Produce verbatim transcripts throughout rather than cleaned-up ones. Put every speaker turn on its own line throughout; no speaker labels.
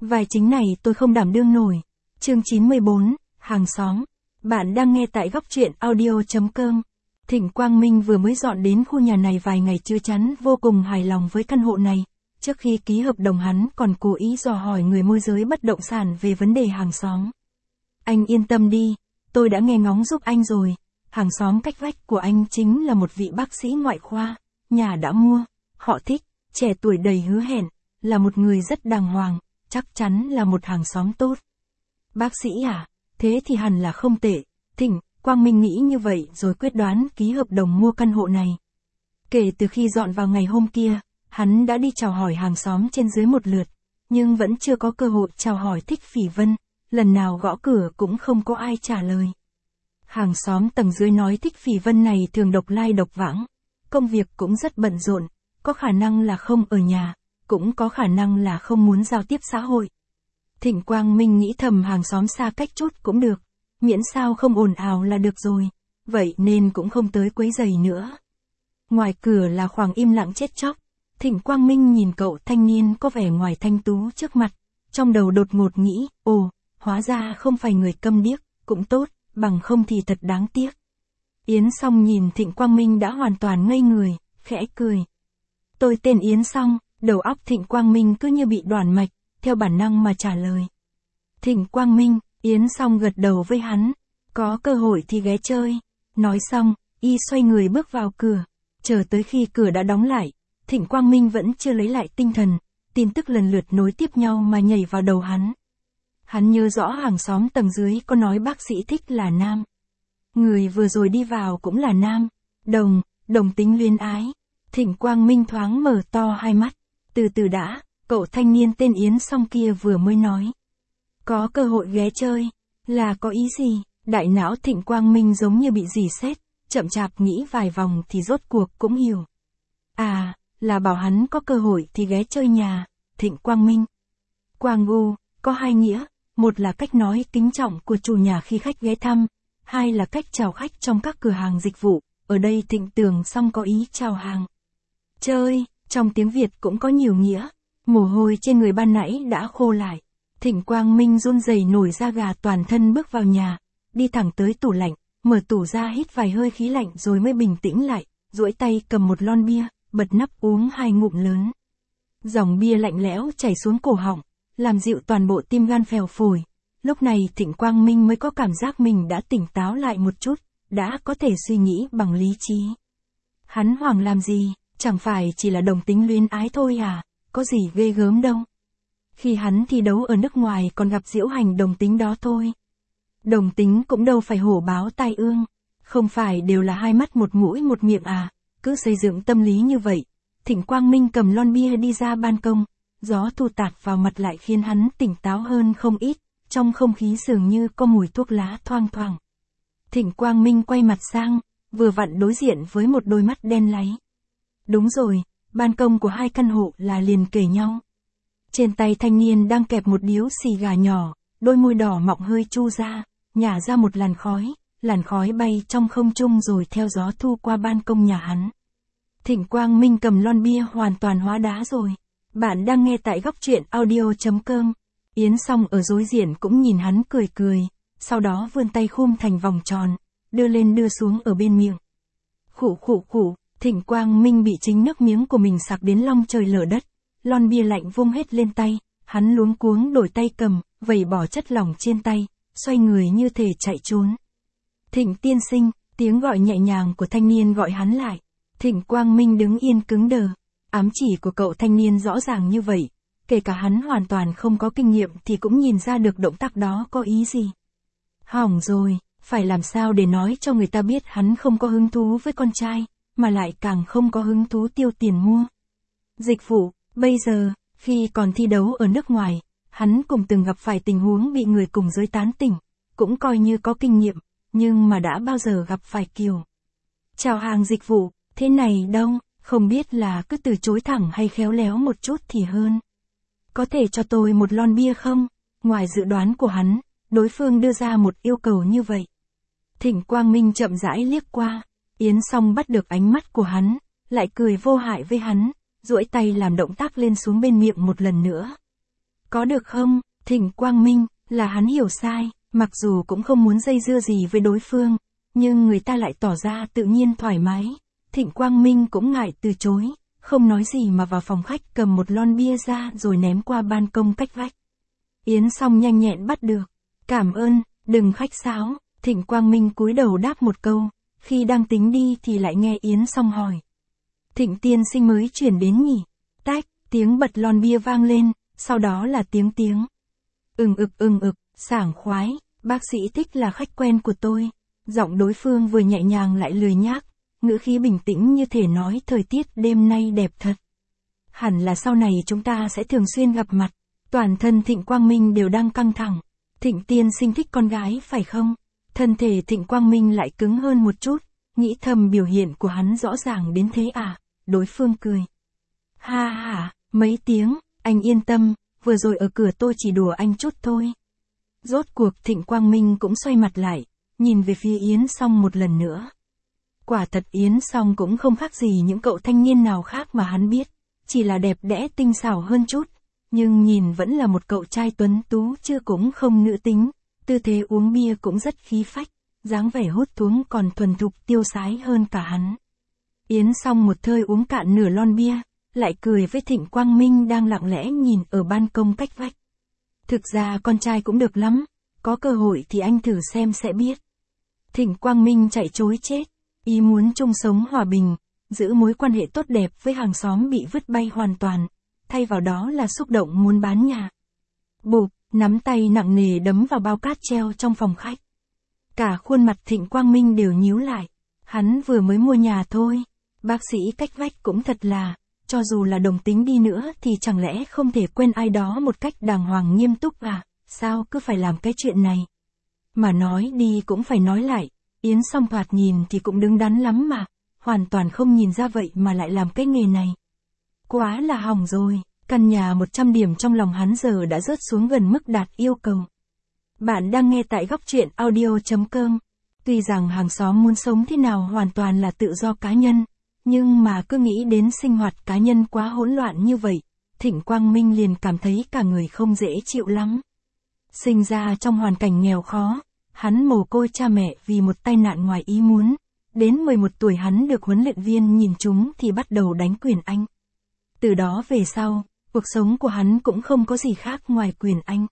Vai chính này tôi không đảm đương nổi. Chương chín mươi bốn, hàng xóm. Bạn đang nghe tại góc truyện audio.com. Thịnh Quang Minh vừa mới dọn đến khu nhà này vài ngày chưa chắn vô cùng hài lòng với căn hộ này. Trước khi ký hợp đồng hắn còn cố ý dò hỏi người môi giới bất động sản về vấn đề hàng xóm. Anh yên tâm đi, tôi đã nghe ngóng giúp anh rồi. Hàng xóm cách vách của anh chính là một vị bác sĩ ngoại khoa. Nhà đã mua, họ thích, trẻ tuổi đầy hứa hẹn, là một người rất đàng hoàng, chắc chắn là một hàng xóm tốt. Bác sĩ à, thế thì hẳn là không tệ. Thịnh Quang Minh nghĩ như vậy rồi quyết đoán ký hợp đồng mua căn hộ này. Kể từ khi dọn vào ngày hôm kia, hắn đã đi chào hỏi hàng xóm trên dưới một lượt, nhưng vẫn chưa có cơ hội chào hỏi Thích Phỉ Vân, lần nào gõ cửa cũng không có ai trả lời. Hàng xóm tầng dưới nói Thích Phỉ Vân này thường độc lai độc vãng, công việc cũng rất bận rộn, có khả năng là không ở nhà, cũng có khả năng là không muốn giao tiếp xã hội. Thịnh Quang Minh nghĩ thầm hàng xóm xa cách chút cũng được, miễn sao không ồn ào là được rồi, vậy nên cũng không tới quấy rầy nữa. Ngoài cửa là khoảng im lặng chết chóc, Thịnh Quang Minh nhìn cậu thanh niên có vẻ ngoài thanh tú trước mặt, trong đầu đột ngột nghĩ, ồ, hóa ra không phải người câm điếc, cũng tốt, bằng không thì thật đáng tiếc. Yến Song nhìn Thịnh Quang Minh đã hoàn toàn ngây người, khẽ cười. Tôi tên Yến Song, đầu óc Thịnh Quang Minh cứ như bị đoản mạch, theo bản năng mà trả lời. Thịnh Quang Minh, Yến Song gật đầu với hắn, có cơ hội thì ghé chơi. Nói xong, y xoay người bước vào cửa, chờ tới khi cửa đã đóng lại, Thịnh Quang Minh vẫn chưa lấy lại tinh thần, tin tức lần lượt nối tiếp nhau mà nhảy vào đầu hắn. Hắn nhớ rõ hàng xóm tầng dưới có nói bác sĩ Thích là nam. Người vừa rồi đi vào cũng là nam, đồng, đồng tính luyến ái. Thịnh Quang Minh thoáng mở to hai mắt, từ từ đã, cậu thanh niên tên Yến Song kia vừa mới nói. Có cơ hội ghé chơi, là có ý gì? Đại não Thịnh Quang Minh giống như bị rỉ sét, chậm chạp nghĩ vài vòng thì rốt cuộc cũng hiểu. À, là bảo hắn có cơ hội thì ghé chơi nhà, Thịnh Quang Minh. Quang U, có hai nghĩa, một là cách nói kính trọng của chủ nhà khi khách ghé thăm, hai là cách chào khách trong các cửa hàng dịch vụ, ở đây Thịnh tưởng xong có ý chào hàng. Chơi, trong tiếng Việt cũng có nhiều nghĩa, mồ hôi trên người ban nãy đã khô lại. Thịnh Quang Minh run rẩy nổi da gà toàn thân bước vào nhà, đi thẳng tới tủ lạnh, mở tủ ra hít vài hơi khí lạnh rồi mới bình tĩnh lại, duỗi tay cầm một lon bia, bật nắp uống hai ngụm lớn. Dòng bia lạnh lẽo chảy xuống cổ họng, làm dịu toàn bộ tim gan phèo phổi. Lúc này Thịnh Quang Minh mới có cảm giác mình đã tỉnh táo lại một chút, đã có thể suy nghĩ bằng lý trí. Hắn hoảng làm gì, chẳng phải chỉ là đồng tính luyến ái thôi à, có gì ghê gớm đâu. Khi hắn thi đấu ở nước ngoài còn gặp diễu hành đồng tính đó thôi. Đồng tính cũng đâu phải hổ báo tai ương, không phải đều là hai mắt một mũi một miệng à, cứ xây dựng tâm lý như vậy. Thịnh Quang Minh cầm lon bia đi ra ban công, gió thu tạt vào mặt lại khiến hắn tỉnh táo hơn không ít, trong không khí dường như có mùi thuốc lá thoang thoảng. Thịnh Quang Minh quay mặt sang, vừa vặn đối diện với một đôi mắt đen láy. Đúng rồi, ban công của hai căn hộ là liền kề nhau. Trên tay thanh niên đang kẹp một điếu xì gà nhỏ, đôi môi đỏ mọng hơi chu ra, nhả ra một làn khói, làn khói bay trong không trung rồi theo gió thu qua ban công nhà hắn. Thịnh Quang Minh cầm lon bia hoàn toàn hóa đá rồi. Bạn đang nghe tại góc truyện audio.com. Yến Song ở đối diện cũng nhìn hắn cười cười, sau đó vươn tay khum thành vòng tròn, đưa lên đưa xuống ở bên miệng. Khụ khụ khụ, Thịnh Quang Minh bị chính nước miếng của mình sặc đến long trời lở đất. Lon bia lạnh vung hết lên tay, hắn luống cuống đổi tay cầm, vẩy bỏ chất lỏng trên tay, xoay người như thể chạy trốn. Thịnh tiên sinh, tiếng gọi nhẹ nhàng của thanh niên gọi hắn lại. Thịnh Quang Minh đứng yên cứng đờ, ám chỉ của cậu thanh niên rõ ràng như vậy, kể cả hắn hoàn toàn không có kinh nghiệm thì cũng nhìn ra được động tác đó có ý gì. Hỏng rồi, phải làm sao để nói cho người ta biết hắn không có hứng thú với con trai, mà lại càng không có hứng thú tiêu tiền mua dịch vụ. Bây giờ, khi còn thi đấu ở nước ngoài, hắn cũng từng gặp phải tình huống bị người cùng giới tán tỉnh, cũng coi như có kinh nghiệm, nhưng mà đã bao giờ gặp phải kiểu chào hàng dịch vụ, thế này đâu, không biết là cứ từ chối thẳng hay khéo léo một chút thì hơn. Có thể cho tôi một lon bia không? Ngoài dự đoán của hắn, đối phương đưa ra một yêu cầu như vậy. Thịnh Quang Minh chậm rãi liếc qua, Yến Song bắt được ánh mắt của hắn, lại cười vô hại với hắn, duỗi tay làm động tác lên xuống bên miệng một lần nữa. Có được không, Thịnh Quang Minh, là hắn hiểu sai, mặc dù cũng không muốn dây dưa gì với đối phương, nhưng người ta lại tỏ ra tự nhiên thoải mái. Thịnh Quang Minh cũng ngại từ chối, không nói gì mà vào phòng khách cầm một lon bia ra rồi ném qua ban công cách vách. Yến Song nhanh nhẹn bắt được. Cảm ơn, đừng khách sáo. Thịnh Quang Minh cúi đầu đáp một câu, khi đang tính đi thì lại nghe Yến Song hỏi. Thịnh tiên sinh mới chuyển đến nhỉ? Tách, tiếng bật lon bia vang lên, sau đó là tiếng tiếng. Ừng ực ừng ực, sảng khoái, bác sĩ Thích là khách quen của tôi. Giọng đối phương vừa nhẹ nhàng lại lười nhác, ngữ khí bình tĩnh như thể nói thời tiết đêm nay đẹp thật. Hẳn là sau này chúng ta sẽ thường xuyên gặp mặt. Toàn thân Thịnh Quang Minh đều đang căng thẳng. Thịnh tiên sinh thích con gái phải không? Thân thể Thịnh Quang Minh lại cứng hơn một chút, nghĩ thầm biểu hiện của hắn rõ ràng đến thế à? Đối phương cười. Ha ha, mấy tiếng, anh yên tâm, vừa rồi ở cửa tôi chỉ đùa anh chút thôi. Rốt cuộc Thịnh Quang Minh cũng xoay mặt lại, nhìn về phía Yến Song một lần nữa. Quả thật Yến Song cũng không khác gì những cậu thanh niên nào khác mà hắn biết, chỉ là đẹp đẽ tinh xảo hơn chút, nhưng nhìn vẫn là một cậu trai tuấn tú chưa cũng không nữ tính, tư thế uống bia cũng rất khí phách, dáng vẻ hút thuốc còn thuần thục tiêu sái hơn cả hắn. Yến Song một hơi uống cạn nửa lon bia, lại cười với Thịnh Quang Minh đang lặng lẽ nhìn ở ban công cách vách. Thực ra con trai cũng được lắm, có cơ hội thì anh thử xem sẽ biết. Thịnh Quang Minh chạy chối chết, ý muốn chung sống hòa bình, giữ mối quan hệ tốt đẹp với hàng xóm bị vứt bay hoàn toàn, thay vào đó là xúc động muốn bán nhà. Bụp, nắm tay nặng nề đấm vào bao cát treo trong phòng khách. Cả khuôn mặt Thịnh Quang Minh đều nhíu lại, hắn vừa mới mua nhà thôi, bác sĩ cách vách cũng thật là, cho dù là đồng tính đi nữa thì chẳng lẽ không thể quên ai đó một cách đàng hoàng nghiêm túc à, sao cứ phải làm cái chuyện này. Mà nói đi cũng phải nói lại, Yến Song thoạt nhìn thì cũng đứng đắn lắm mà, hoàn toàn không nhìn ra vậy mà lại làm cái nghề này. Quá là hỏng rồi, căn nhà một trăm điểm trong lòng hắn giờ đã rớt xuống gần mức đạt yêu cầu. Bạn đang nghe tại góc truyện audio chấm com. Tuy rằng hàng xóm muốn sống thế nào hoàn toàn là tự do cá nhân, nhưng mà cứ nghĩ đến sinh hoạt cá nhân quá hỗn loạn như vậy, Thịnh Quang Minh liền cảm thấy cả người không dễ chịu lắm. Sinh ra trong hoàn cảnh nghèo khó, hắn mồ côi cha mẹ vì một tai nạn ngoài ý muốn, đến mười một tuổi hắn được huấn luyện viên nhìn trúng thì bắt đầu đánh quyền Anh. Từ đó về sau, cuộc sống của hắn cũng không có gì khác ngoài quyền Anh.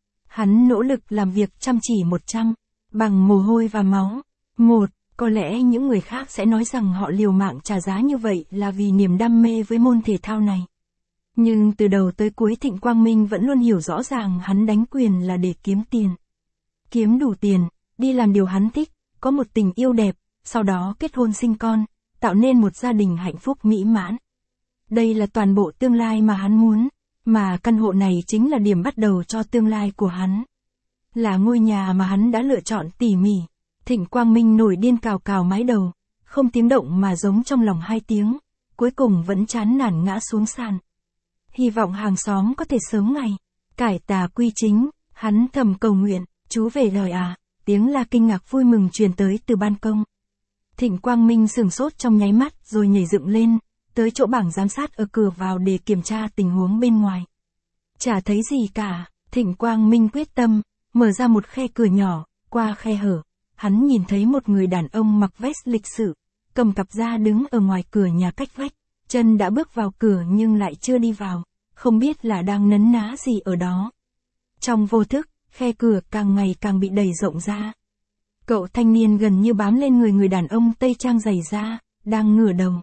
Hắn nỗ lực làm việc chăm chỉ một trăm, bằng mồ hôi và máu. Một, có lẽ những người khác sẽ nói rằng họ liều mạng trả giá như vậy là vì niềm đam mê với môn thể thao này. Nhưng từ đầu tới cuối Thịnh Quang Minh vẫn luôn hiểu rõ ràng hắn đánh quyền là để kiếm tiền. Kiếm đủ tiền, đi làm điều hắn thích, có một tình yêu đẹp, sau đó kết hôn sinh con, tạo nên một gia đình hạnh phúc mỹ mãn. Đây là toàn bộ tương lai mà hắn muốn, mà căn hộ này chính là điểm bắt đầu cho tương lai của hắn. Là ngôi nhà mà hắn đã lựa chọn tỉ mỉ. Thịnh Quang Minh nổi điên cào cào mái đầu, không tiếng động mà giống trong lòng hai tiếng, cuối cùng vẫn chán nản ngã xuống sàn. Hy vọng hàng xóm có thể sớm ngày cải tà quy chính, hắn thầm cầu nguyện, chú về lời à, tiếng la kinh ngạc vui mừng truyền tới từ ban công. Thịnh Quang Minh sửng sốt trong nháy mắt rồi nhảy dựng lên, tới chỗ bảng giám sát ở cửa vào để kiểm tra tình huống bên ngoài. Chả thấy gì cả, Thịnh Quang Minh quyết tâm, mở ra một khe cửa nhỏ, qua khe hở, hắn nhìn thấy một người đàn ông mặc vest lịch sự, cầm cặp da đứng ở ngoài cửa nhà cách vách, chân đã bước vào cửa nhưng lại chưa đi vào, không biết là đang nấn ná gì ở đó. Trong vô thức, khe cửa càng ngày càng bị đẩy rộng ra. Cậu thanh niên gần như bám lên người người đàn ông tây trang dày da, đang ngửa đầu.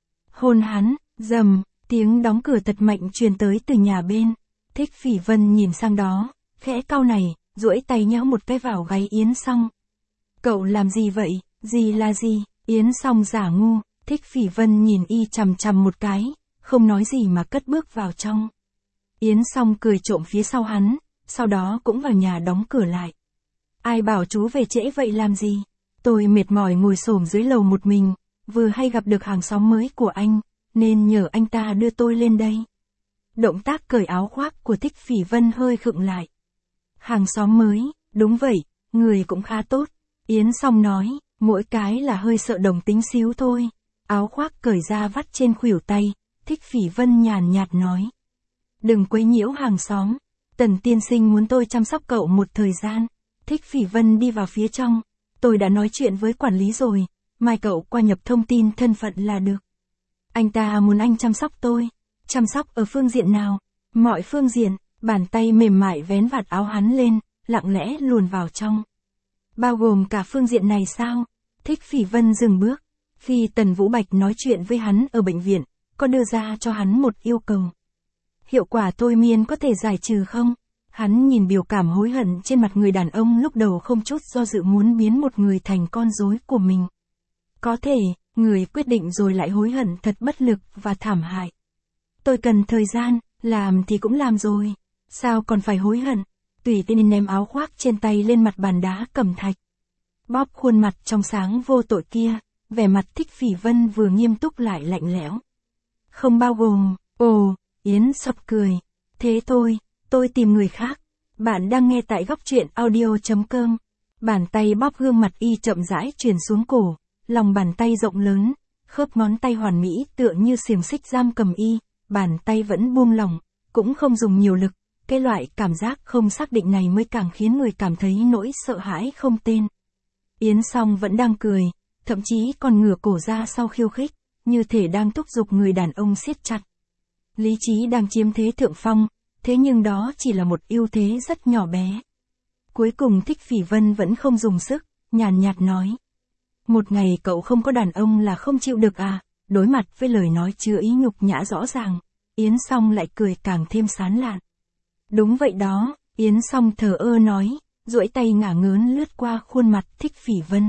Hôn hắn, rầm, tiếng đóng cửa thật mạnh truyền tới từ nhà bên. Thích Phỉ Vân nhìn sang đó, khẽ cau này, duỗi tay nhéo một cái vào gáy Yến Song. Cậu làm gì vậy, gì là gì, Yến Song giả ngu, Thích Phỉ Vân nhìn y chằm chằm một cái, không nói gì mà cất bước vào trong. Yến Song cười trộm phía sau hắn, sau đó cũng vào nhà đóng cửa lại. Ai bảo chú về trễ vậy làm gì? Tôi mệt mỏi ngồi xổm dưới lầu một mình, vừa hay gặp được hàng xóm mới của anh, nên nhờ anh ta đưa tôi lên đây. Động tác cởi áo khoác của Thích Phỉ Vân hơi khựng lại. Hàng xóm mới, đúng vậy, người cũng khá tốt. Yến Song nói, mỗi cái là hơi sợ đồng tính xíu thôi. Áo khoác cởi ra vắt trên khuỷu tay, Thích Phỉ Vân nhàn nhạt nói. Đừng quấy nhiễu hàng xóm. Tần tiên sinh muốn tôi chăm sóc cậu một thời gian. Thích Phỉ Vân đi vào phía trong. Tôi đã nói chuyện với quản lý rồi, mai cậu qua nhập thông tin thân phận là được. Anh ta muốn anh chăm sóc tôi. Chăm sóc ở phương diện nào? Mọi phương diện. Bàn tay mềm mại vén vạt áo hắn lên, lặng lẽ luồn vào trong. Bao gồm cả phương diện này sao? Thích Phỉ Vân dừng bước. Khi Tần Vũ Bạch nói chuyện với hắn ở bệnh viện, có đưa ra cho hắn một yêu cầu. Hiệu quả thôi miên có thể giải trừ không? Hắn nhìn biểu cảm hối hận trên mặt người đàn ông lúc đầu không chút do dự muốn biến một người thành con rối của mình. Có thể, người quyết định rồi lại hối hận thật bất lực và thảm hại. Tôi cần thời gian, làm thì cũng làm rồi. Sao còn phải hối hận? Tùy tiện ném áo khoác trên tay lên mặt bàn đá cẩm thạch. Bóp khuôn mặt trong sáng vô tội kia, vẻ mặt Thích Phỉ Vân vừa nghiêm túc lại lạnh lẽo. Không bao gồm, ồ, Yến sập cười. Thế thôi, tôi tìm người khác. Bạn đang nghe tại góc truyện audio chấm com. Bàn tay bóp gương mặt y chậm rãi truyền xuống cổ, lòng bàn tay rộng lớn, khớp ngón tay hoàn mỹ tựa như xiềng xích giam cầm y, bàn tay vẫn buông lỏng, cũng không dùng nhiều lực. Cái loại cảm giác không xác định này mới càng khiến người cảm thấy nỗi sợ hãi không tên. Yến Song vẫn đang cười, thậm chí còn ngửa cổ ra sau khiêu khích, như thể đang thúc giục người đàn ông siết chặt. Lý trí đang chiếm thế thượng phong, thế nhưng đó chỉ là một ưu thế rất nhỏ bé. Cuối cùng Thích Phỉ Vân vẫn không dùng sức, nhàn nhạt nói. Một ngày cậu không có đàn ông là không chịu được à? Đối mặt với lời nói chứa ý nhục nhã rõ ràng, Yến Song lại cười càng thêm sán lạn. Đúng vậy đó, Yến Song thờ ơ nói, duỗi tay ngả ngớn lướt qua khuôn mặt Thích Phỉ Vân.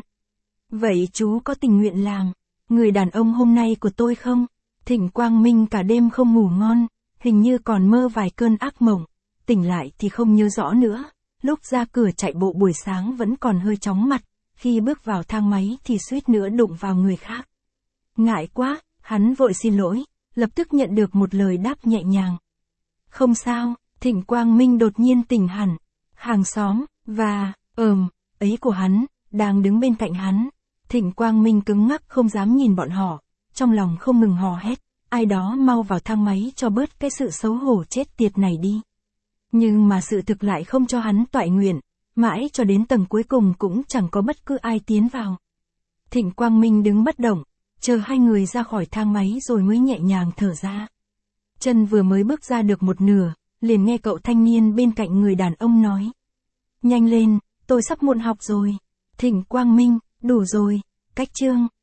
Vậy chú có tình nguyện làm người đàn ông hôm nay của tôi không? Thịnh Quang Minh cả đêm không ngủ ngon, hình như còn mơ vài cơn ác mộng, tỉnh lại thì không nhớ rõ nữa, lúc ra cửa chạy bộ buổi sáng vẫn còn hơi chóng mặt, khi bước vào thang máy thì suýt nữa đụng vào người khác. Ngại quá, hắn vội xin lỗi, lập tức nhận được một lời đáp nhẹ nhàng. Không sao. Thịnh Quang Minh đột nhiên tỉnh hẳn, hàng xóm, và, ờm, ấy của hắn, đang đứng bên cạnh hắn. Thịnh Quang Minh cứng ngắc không dám nhìn bọn họ, trong lòng không ngừng hò hét, ai đó mau vào thang máy cho bớt cái sự xấu hổ chết tiệt này đi. Nhưng mà sự thực lại không cho hắn toại nguyện, mãi cho đến tầng cuối cùng cũng chẳng có bất cứ ai tiến vào. Thịnh Quang Minh đứng bất động, chờ hai người ra khỏi thang máy rồi mới nhẹ nhàng thở ra. Chân vừa mới bước ra được một nửa, liền nghe cậu thanh niên bên cạnh người đàn ông nói. Nhanh lên, tôi sắp muộn học rồi. Thịnh Quang Minh, đủ rồi, cách chương.